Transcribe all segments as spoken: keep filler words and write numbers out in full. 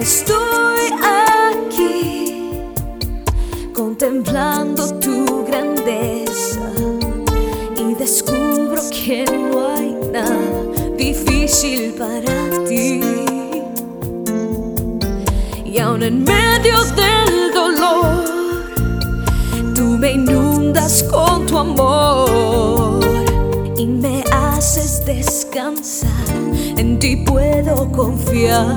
estoy aquí contemplando tu grandeza y descubro que no hay nada difícil para ti. Y aun en medio del dolor, tú me inundas con tu amor y me haces descansar. En ti puedo confiar,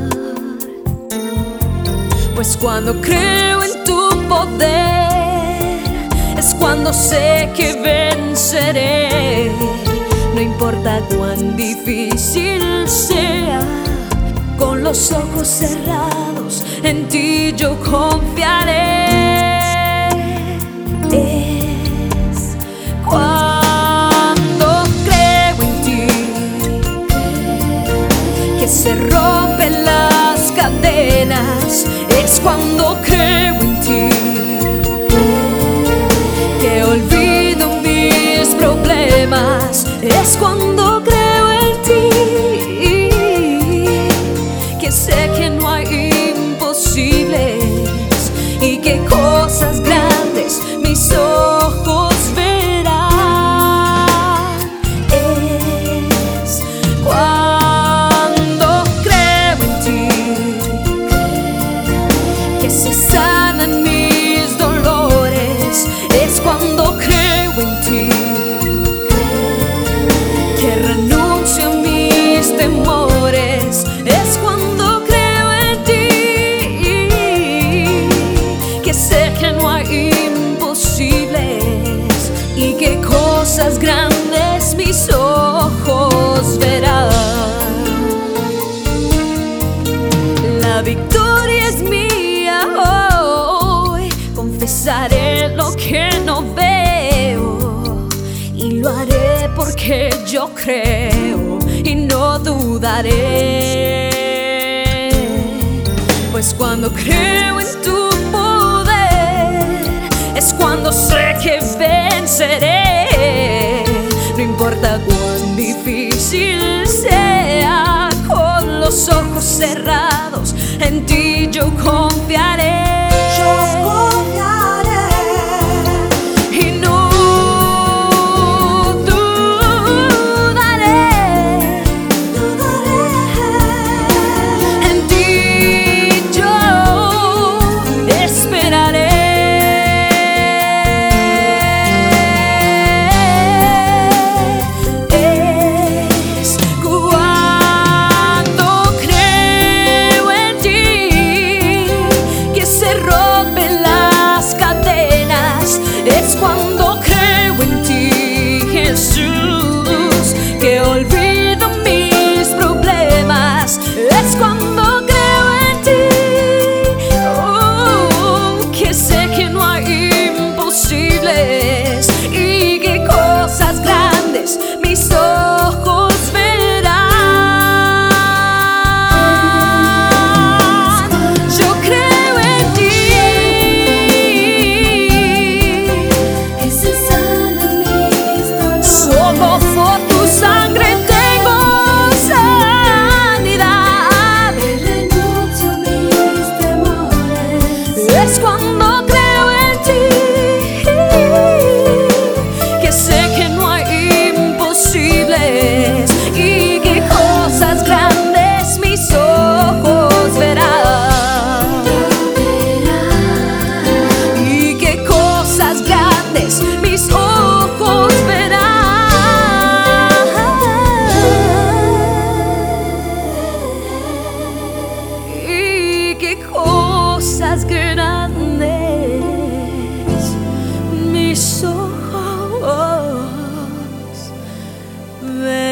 pues cuando creo en tu poder es cuando sé que venceré. No importa cuán difícil sea, con los ojos cerrados en ti yo confiaré. Es cuando creo en ti que se rompen las cadenas. Es cuando creo en ti que olvido mis problemas. Es cuando creo en ti que sé que no hay imposibles y que cosas grandes mis ojos verán. Es cuando creo en ti que se sanan mis dolores. Es cuando creo en ti que renuncio a mis temores. Es cuando creo en ti que sé que no hay imposibles y que cosas grandes mis ojos verán. La victoria es mía hoy, confesaré lo que no veo y lo haré porque yo creo y no dudaré. Pues cuando creo en tu poder es cuando sé que venceré. No importa cuán difícil sea, con los ojos cerrados en ti yo confiaré. Yo confiaré y no dudaré, dudaré. en ti yo esperaré. Es cuando creo en ti que se rompen las cadenas. Es cuando creo en ti, Jesús, que olvido mis problemas. Es cuando creo en ti, oh, que sé que no hay imposibles y que cosas grandes mis ojos verán. Yo creo en ti, Que se sanan mis dolores. solo por tu sangre tengo sanidad. Renuncio a mis temores. Es cuando creo en ti que sé que no hay imposibles y que cosas grandes mis ojos verán. Y que cosas grandes mis ojos verán. Y que cosas grandes mis ojos verán.